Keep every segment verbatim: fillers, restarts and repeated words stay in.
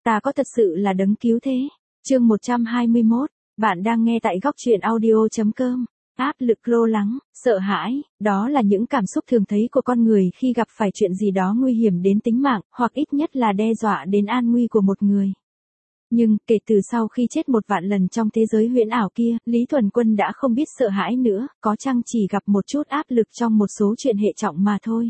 Ta có thật sự là đấng cứu thế. Chương một trăm hai mươi mốt, bạn đang nghe tại góc truyện audio chấm com. Áp lực, lo lắng, sợ hãi, đó là những cảm xúc thường thấy của con người khi gặp phải chuyện gì đó nguy hiểm đến tính mạng, hoặc ít nhất là đe dọa đến an nguy của một người. Nhưng, kể từ sau khi chết một vạn lần trong thế giới huyễn ảo kia, Lý Thuần Quân đã không biết sợ hãi nữa, có chăng chỉ gặp một chút áp lực trong một số chuyện hệ trọng mà thôi.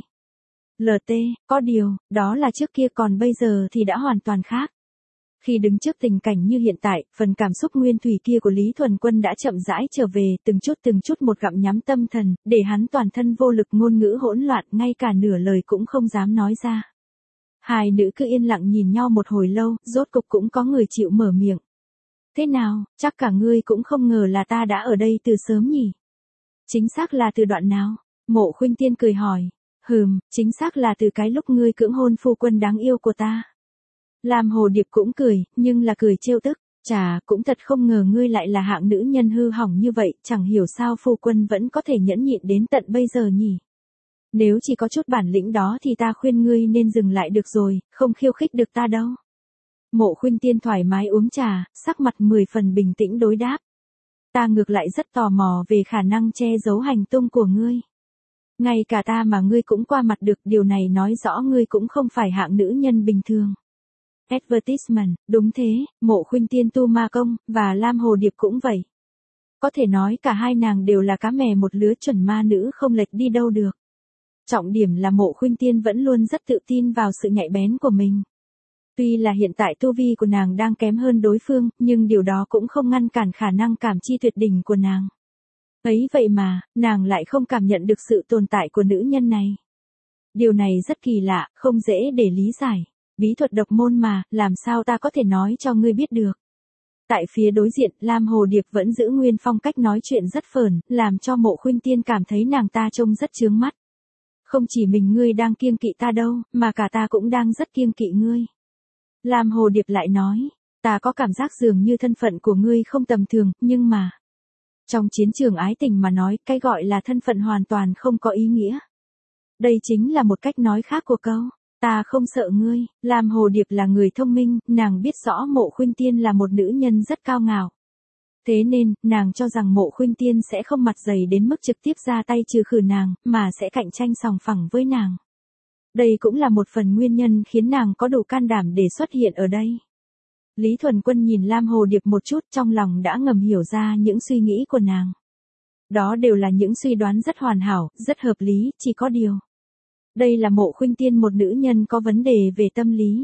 lờ tê, có điều, đó là trước kia, còn bây giờ thì đã hoàn toàn khác. Khi đứng trước tình cảnh như hiện tại, phần cảm xúc nguyên thủy kia của Lý Thuần Quân đã chậm rãi trở về, từng chút từng chút một gặm nhắm tâm thần, để hắn toàn thân vô lực, ngôn ngữ hỗn loạn, ngay cả nửa lời cũng không dám nói ra. Hai nữ cứ yên lặng nhìn nhau một hồi lâu, rốt cục cũng có người chịu mở miệng. Thế nào, chắc cả ngươi cũng không ngờ là ta đã ở đây từ sớm nhỉ? Chính xác là từ đoạn nào? Mộ Khuynh Tiên cười hỏi. Hừm, chính xác là từ cái lúc ngươi cưỡng hôn phu quân đáng yêu của ta. Lam Hồ Điệp cũng cười, nhưng là cười trêu tức. Chà, cũng thật không ngờ ngươi lại là hạng nữ nhân hư hỏng như vậy, chẳng hiểu sao phu quân vẫn có thể nhẫn nhịn đến tận bây giờ nhỉ. Nếu chỉ có chút bản lĩnh đó thì ta khuyên ngươi nên dừng lại được rồi, không khiêu khích được ta đâu. Mộ Khuynh Tiên thoải mái uống trà, sắc mặt mười phần bình tĩnh đối đáp. Ta ngược lại rất tò mò về khả năng che giấu hành tung của ngươi. Ngay cả ta mà ngươi cũng qua mặt được, điều này nói rõ ngươi cũng không phải hạng nữ nhân bình thường. Advertisement, đúng thế, Mộ Khuynh Tiên tu ma công, và Lam Hồ Điệp cũng vậy. Có thể nói cả hai nàng đều là cá mè một lứa, chuẩn ma nữ không lệch đi đâu được. Trọng điểm là Mộ Khuynh Tiên vẫn luôn rất tự tin vào sự nhạy bén của mình. Tuy là hiện tại tu vi của nàng đang kém hơn đối phương, nhưng điều đó cũng không ngăn cản khả năng cảm chi tuyệt đỉnh của nàng. Ấy vậy mà, nàng lại không cảm nhận được sự tồn tại của nữ nhân này. Điều này rất kỳ lạ, không dễ để lý giải. Bí thuật độc môn mà, làm sao ta có thể nói cho ngươi biết được. Tại phía đối diện, Lam Hồ Điệp vẫn giữ nguyên phong cách nói chuyện rất phởn, làm cho Mộ Khuynh Tiên cảm thấy nàng ta trông rất chướng mắt. Không chỉ mình ngươi đang kiêng kỵ ta đâu, mà cả ta cũng đang rất kiêng kỵ ngươi. Lam Hồ Điệp lại nói, ta có cảm giác dường như thân phận của ngươi không tầm thường, nhưng mà... Trong chiến trường ái tình mà nói, cái gọi là thân phận hoàn toàn không có ý nghĩa. Đây chính là một cách nói khác của câu, ta không sợ ngươi. Lam Hồ Điệp là người thông minh, nàng biết rõ Mộ Khuynh Tiên là một nữ nhân rất cao ngạo. Thế nên, nàng cho rằng Mộ Khuynh Tiên sẽ không mặt dày đến mức trực tiếp ra tay trừ khử nàng, mà sẽ cạnh tranh sòng phẳng với nàng. Đây cũng là một phần nguyên nhân khiến nàng có đủ can đảm để xuất hiện ở đây. Lý Thuần Quân nhìn Lam Hồ Điệp một chút, trong lòng đã ngầm hiểu ra những suy nghĩ của nàng. Đó đều là những suy đoán rất hoàn hảo, rất hợp lý, chỉ có điều. Đây là Mộ Khuynh Tiên, một nữ nhân có vấn đề về tâm lý.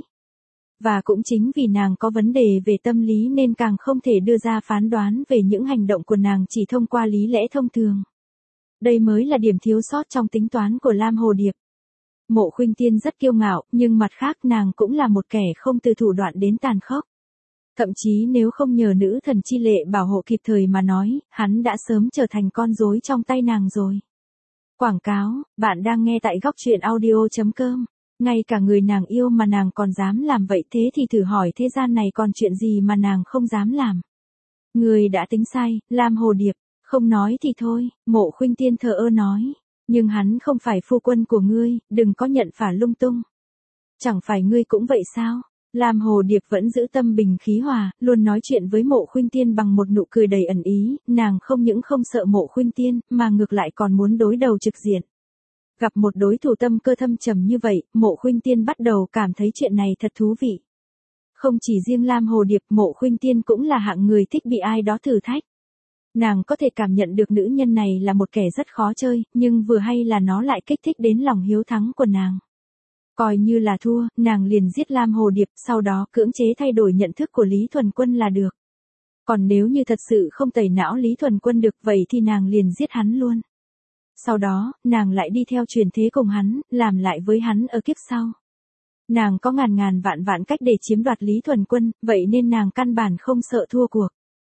Và cũng chính vì nàng có vấn đề về tâm lý nên càng không thể đưa ra phán đoán về những hành động của nàng chỉ thông qua lý lẽ thông thường. Đây mới là điểm thiếu sót trong tính toán của Lam Hồ Điệp. Mộ Khuynh Tiên rất kiêu ngạo, nhưng mặt khác nàng cũng là một kẻ không từ thủ đoạn đến tàn khốc. Thậm chí nếu không nhờ nữ thần chi lệ bảo hộ kịp thời mà nói, hắn đã sớm trở thành con rối trong tay nàng rồi. Quảng cáo, bạn đang nghe tại góc truyện audio chấm com. Ngay cả người nàng yêu mà nàng còn dám làm vậy, thế thì thử hỏi thế gian này còn chuyện gì mà nàng không dám làm. Người đã tính sai, Lam Hồ Điệp, không nói thì thôi, Mộ Khuynh Tiên thờ ơ nói. Nhưng hắn không phải phu quân của ngươi, đừng có nhận phả lung tung. Chẳng phải ngươi cũng vậy sao? Lam Hồ Điệp vẫn giữ tâm bình khí hòa, luôn nói chuyện với Mộ Khuynh Tiên bằng một nụ cười đầy ẩn ý, nàng không những không sợ Mộ Khuynh Tiên, mà ngược lại còn muốn đối đầu trực diện. Gặp một đối thủ tâm cơ thâm trầm như vậy, Mộ Khuynh Tiên bắt đầu cảm thấy chuyện này thật thú vị. Không chỉ riêng Lam Hồ Điệp, Mộ Khuynh Tiên cũng là hạng người thích bị ai đó thử thách. Nàng có thể cảm nhận được nữ nhân này là một kẻ rất khó chơi, nhưng vừa hay là nó lại kích thích đến lòng hiếu thắng của nàng. Coi như là thua, nàng liền giết Lam Hồ Điệp, sau đó cưỡng chế thay đổi nhận thức của Lý Thuần Quân là được. Còn nếu như thật sự không tẩy não Lý Thuần Quân được, vậy thì nàng liền giết hắn luôn. Sau đó, nàng lại đi theo truyền thế cùng hắn, làm lại với hắn ở kiếp sau. Nàng có ngàn ngàn vạn vạn cách để chiếm đoạt Lý Thuần Quân, vậy nên nàng căn bản không sợ thua cuộc.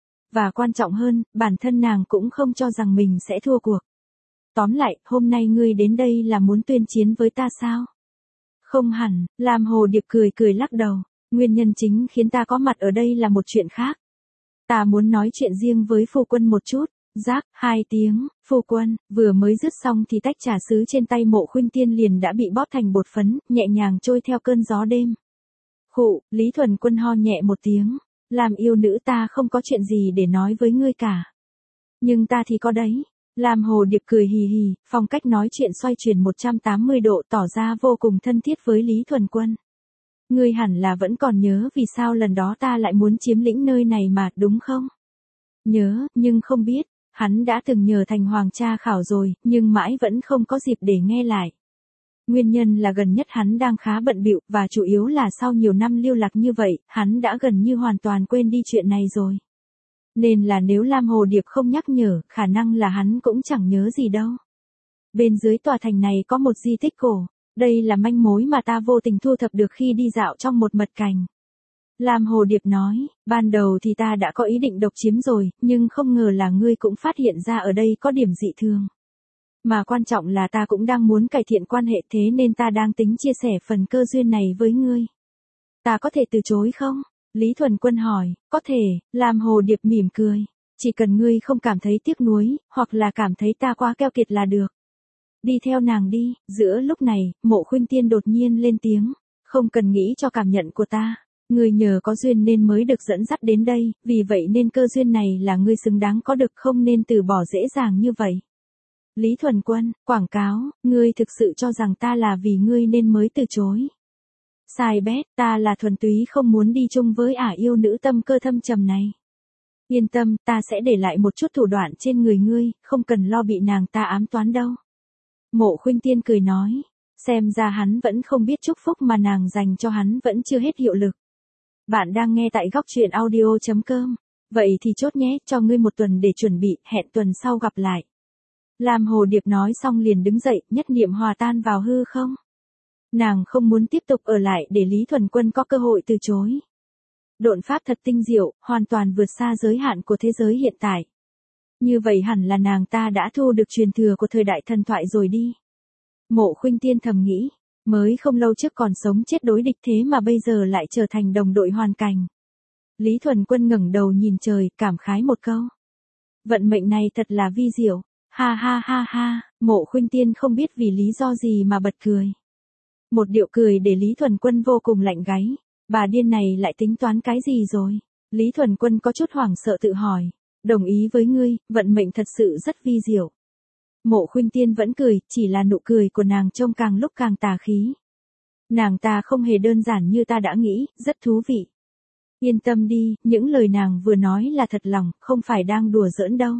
Và quan trọng hơn, bản thân nàng cũng không cho rằng mình sẽ thua cuộc. Tóm lại, hôm nay ngươi đến đây là muốn tuyên chiến với ta sao? Không hẳn, Lam Hồ Điệp cười cười lắc đầu. Nguyên nhân chính khiến ta có mặt ở đây là một chuyện khác. Ta muốn nói chuyện riêng với phu quân một chút. Giáp, hai tiếng, phu quân, vừa mới dứt xong thì tách trà sứ trên tay Mộ Khuynh Tiên liền đã bị bóp thành bột phấn, nhẹ nhàng trôi theo cơn gió đêm. Khụ, Lý Thuần Quân ho nhẹ một tiếng, làm yêu nữ ta không có chuyện gì để nói với ngươi cả. Nhưng ta thì có đấy. Lam Hồ Điệp cười hì hì, phong cách nói chuyện xoay chuyển một trăm tám mươi độ tỏ ra vô cùng thân thiết với Lý Thuần Quân. Ngươi hẳn là vẫn còn nhớ vì sao lần đó ta lại muốn chiếm lĩnh nơi này mà, đúng không? Nhớ, nhưng không biết, hắn đã từng nhờ thành hoàng tra khảo rồi, nhưng mãi vẫn không có dịp để nghe lại. Nguyên nhân là gần nhất hắn đang khá bận bịu, và chủ yếu là sau nhiều năm lưu lạc như vậy, hắn đã gần như hoàn toàn quên đi chuyện này rồi. Nên là nếu Lam Hồ Điệp không nhắc nhở, khả năng là hắn cũng chẳng nhớ gì đâu. Bên dưới tòa thành này có một di tích cổ, đây là manh mối mà ta vô tình thu thập được khi đi dạo trong một mật cảnh. Lam Hồ Điệp nói, ban đầu thì ta đã có ý định độc chiếm rồi, nhưng không ngờ là ngươi cũng phát hiện ra ở đây có điểm dị thường. Mà quan trọng là ta cũng đang muốn cải thiện quan hệ, thế nên ta đang tính chia sẻ phần cơ duyên này với ngươi. Ta có thể từ chối không? Lý Thuần Quân hỏi, có thể. Lam Hồ Điệp mỉm cười. Chỉ cần ngươi không cảm thấy tiếc nuối, hoặc là cảm thấy ta quá keo kiệt là được. Đi theo nàng đi. Giữa lúc này, Mộ Khuynh Tiên đột nhiên lên tiếng. Không cần nghĩ cho cảm nhận của ta. Ngươi nhờ có duyên nên mới được dẫn dắt đến đây, vì vậy nên cơ duyên này là ngươi xứng đáng có được, không nên từ bỏ dễ dàng như vậy. Lý Thuần Quân, quảng cáo, ngươi thực sự cho rằng ta là vì ngươi nên mới từ chối. Sai bét, ta là thuần túy không muốn đi chung với ả yêu nữ tâm cơ thâm trầm này. Yên tâm, ta sẽ để lại một chút thủ đoạn trên người ngươi, không cần lo bị nàng ta ám toán đâu. Mộ Khuynh Tiên cười nói, xem ra hắn vẫn không biết chúc phúc mà nàng dành cho hắn vẫn chưa hết hiệu lực. Bạn đang nghe tại góc truyện audio chấm com. Vậy thì chốt nhé, cho ngươi một tuần để chuẩn bị, hẹn tuần sau gặp lại. Lam Hồ Điệp nói xong liền đứng dậy, nhất niệm hòa tan vào hư không. Nàng không muốn tiếp tục ở lại để Lý Thuần Quân có cơ hội từ chối. Độn pháp thật tinh diệu, hoàn toàn vượt xa giới hạn của thế giới hiện tại. Như vậy hẳn là nàng ta đã thu được truyền thừa của thời đại thần thoại rồi đi. Mộ Khuynh Tiên thầm nghĩ, mới không lâu trước còn sống chết đối địch thế mà bây giờ lại trở thành đồng đội hoàn cảnh. Lý Thuần Quân ngẩng đầu nhìn trời, cảm khái một câu. Vận mệnh này thật là vi diệu. Ha ha ha ha, Mộ Khuynh Tiên không biết vì lý do gì mà bật cười. Một điệu cười để Lý Thuần Quân vô cùng lạnh gáy. Bà điên này lại tính toán cái gì rồi? Lý Thuần Quân có chút hoảng sợ tự hỏi. Đồng ý với ngươi, vận mệnh thật sự rất vi diệu. Mộ Khuynh Tiên vẫn cười, chỉ là nụ cười của nàng trông càng lúc càng tà khí. Nàng ta không hề đơn giản như ta đã nghĩ, rất thú vị. Yên tâm đi, những lời nàng vừa nói là thật lòng, không phải đang đùa giỡn đâu.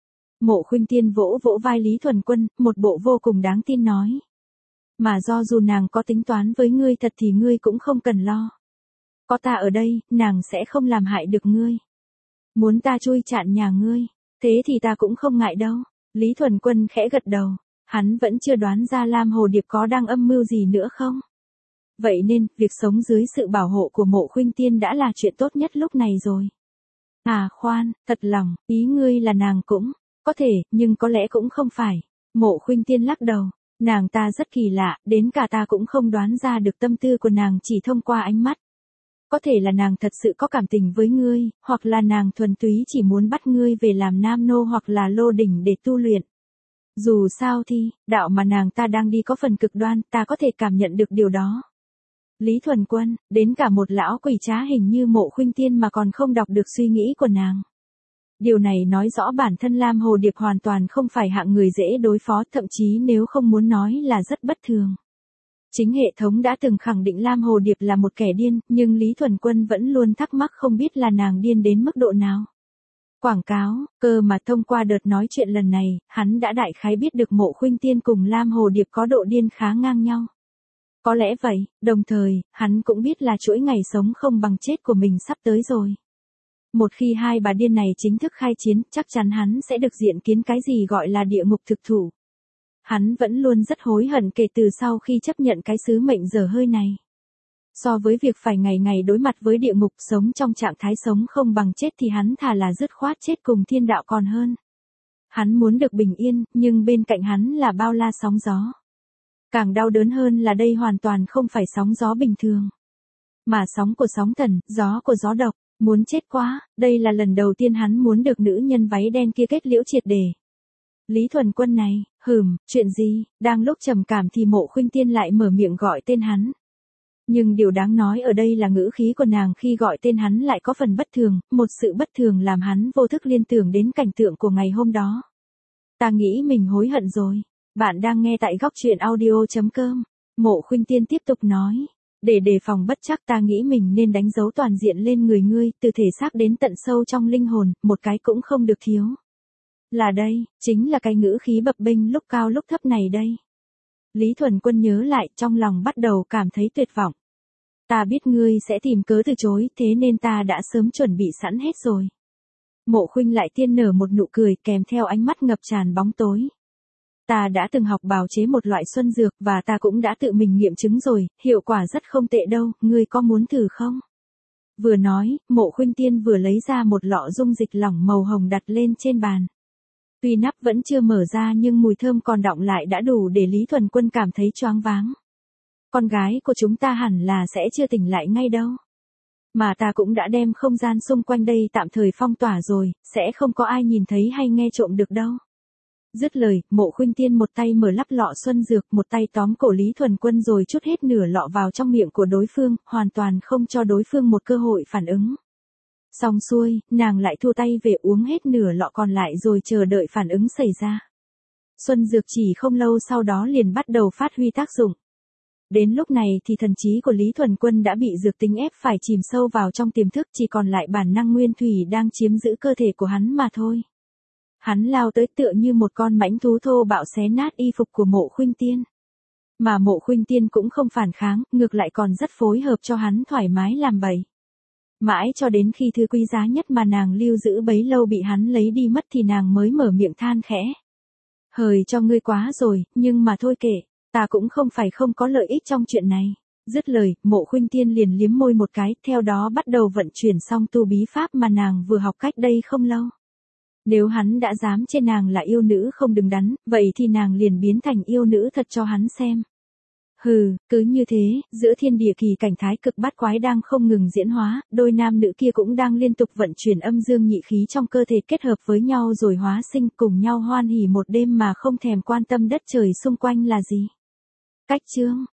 Mộ Khuynh Tiên vỗ vỗ vai Lý Thuần Quân, một bộ vô cùng đáng tin nói. Mà do dù nàng có tính toán với ngươi thật thì ngươi cũng không cần lo. Có ta ở đây, nàng sẽ không làm hại được ngươi. Muốn ta chui chạn nhà ngươi, thế thì ta cũng không ngại đâu. Lý Thuần Quân khẽ gật đầu, hắn vẫn chưa đoán ra Lam Hồ Điệp có đang âm mưu gì nữa không. Vậy nên, việc sống dưới sự bảo hộ của Mộ Khuynh Tiên đã là chuyện tốt nhất lúc này rồi. À khoan, thật lòng, ý ngươi là nàng cũng, có thể, nhưng có lẽ cũng không phải. Mộ Khuynh Tiên lắc đầu, nàng ta rất kỳ lạ, đến cả ta cũng không đoán ra được tâm tư của nàng chỉ thông qua ánh mắt. Có thể là nàng thật sự có cảm tình với ngươi, hoặc là nàng thuần túy chỉ muốn bắt ngươi về làm nam nô hoặc là lô đỉnh để tu luyện. Dù sao thì, đạo mà nàng ta đang đi có phần cực đoan, ta có thể cảm nhận được điều đó. Lý Thuần Quân, đến cả một lão quỷ trá hình như Mộ Khuynh Tiên mà còn không đọc được suy nghĩ của nàng. Điều này nói rõ bản thân Lam Hồ Điệp hoàn toàn không phải hạng người dễ đối phó, thậm chí nếu không muốn nói là rất bất thường. Chính hệ thống đã từng khẳng định Lam Hồ Điệp là một kẻ điên, nhưng Lý Thuần Quân vẫn luôn thắc mắc không biết là nàng điên đến mức độ nào. Quảng cáo, cơ mà thông qua đợt nói chuyện lần này, hắn đã đại khái biết được Mộ Khuynh Tiên cùng Lam Hồ Điệp có độ điên khá ngang nhau. Có lẽ vậy, đồng thời, hắn cũng biết là chuỗi ngày sống không bằng chết của mình sắp tới rồi. Một khi hai bà điên này chính thức khai chiến, chắc chắn hắn sẽ được diện kiến cái gì gọi là địa ngục thực thụ. Hắn vẫn luôn rất hối hận kể từ sau khi chấp nhận cái sứ mệnh dở hơi này. So với việc phải ngày ngày đối mặt với địa ngục sống trong trạng thái sống không bằng chết thì hắn thà là dứt khoát chết cùng thiên đạo còn hơn. Hắn muốn được bình yên, nhưng bên cạnh hắn là bao la sóng gió. Càng đau đớn hơn là đây hoàn toàn không phải sóng gió bình thường. Mà sóng của sóng thần, gió của gió độc, muốn chết quá, đây là lần đầu tiên hắn muốn được nữ nhân váy đen kia kết liễu triệt để. Lý Thuần Quân này, hừm, chuyện gì, đang lúc trầm cảm thì Mộ Khuynh Tiên lại mở miệng gọi tên hắn. Nhưng điều đáng nói ở đây là ngữ khí của nàng khi gọi tên hắn lại có phần bất thường, một sự bất thường làm hắn vô thức liên tưởng đến cảnh tượng của ngày hôm đó. Ta nghĩ mình hối hận rồi. Bạn đang nghe tại góc truyện audio chấm com. Mộ Khuynh Tiên tiếp tục nói. Để đề phòng bất trắc ta nghĩ mình nên đánh dấu toàn diện lên người ngươi, từ thể xác đến tận sâu trong linh hồn, một cái cũng không được thiếu. Là đây, chính là cái ngữ khí bập bênh lúc cao lúc thấp này đây. Lý Thuần Quân nhớ lại, trong lòng bắt đầu cảm thấy tuyệt vọng. Ta biết ngươi sẽ tìm cớ từ chối, thế nên ta đã sớm chuẩn bị sẵn hết rồi. Mộ Khuynh lại tiên nở một nụ cười kèm theo ánh mắt ngập tràn bóng tối. Ta đã từng học bào chế một loại xuân dược và ta cũng đã tự mình nghiệm chứng rồi, hiệu quả rất không tệ đâu, ngươi có muốn thử không? Vừa nói, Mộ Khuynh Tiên vừa lấy ra một lọ dung dịch lỏng màu hồng đặt lên trên bàn. Tuy nắp vẫn chưa mở ra nhưng mùi thơm còn đọng lại đã đủ để Lý Thuần Quân cảm thấy choáng váng. Con gái của chúng ta hẳn là sẽ chưa tỉnh lại ngay đâu. Mà ta cũng đã đem không gian xung quanh đây tạm thời phong tỏa rồi, sẽ không có ai nhìn thấy hay nghe trộm được đâu. Dứt lời, Mộ Khuynh Tiên một tay mở lắp lọ xuân dược, một tay tóm cổ Lý Thuần Quân rồi trút hết nửa lọ vào trong miệng của đối phương, hoàn toàn không cho đối phương một cơ hội phản ứng. Xong xuôi, nàng lại thu tay về uống hết nửa lọ còn lại rồi chờ đợi phản ứng xảy ra. Xuân dược chỉ không lâu sau đó liền bắt đầu phát huy tác dụng. Đến lúc này thì thần trí của Lý Thuần Quân đã bị dược tính ép phải chìm sâu vào trong tiềm thức, chỉ còn lại bản năng nguyên thủy đang chiếm giữ cơ thể của hắn mà thôi. Hắn lao tới tựa như một con mãnh thú thô bạo xé nát y phục của Mộ Khuynh Tiên. Mà Mộ Khuynh Tiên cũng không phản kháng, ngược lại còn rất phối hợp cho hắn thoải mái làm bậy. Mãi cho đến khi thứ quý giá nhất mà nàng lưu giữ bấy lâu bị hắn lấy đi mất thì nàng mới mở miệng than khẽ. Hời cho ngươi quá rồi, nhưng mà thôi kệ, ta cũng không phải không có lợi ích trong chuyện này. Dứt lời, Mộ Khuynh Tiên liền liếm môi một cái, theo đó bắt đầu vận chuyển xong tu bí pháp mà nàng vừa học cách đây không lâu. Nếu hắn đã dám chê nàng là yêu nữ không đứng đắn, vậy thì nàng liền biến thành yêu nữ thật cho hắn xem. Hừ, cứ như thế, giữa thiên địa kỳ cảnh thái cực bát quái đang không ngừng diễn hóa, đôi nam nữ kia cũng đang liên tục vận chuyển âm dương nhị khí trong cơ thể kết hợp với nhau rồi hóa sinh cùng nhau hoan hỉ một đêm mà không thèm quan tâm đất trời xung quanh là gì. Cách chương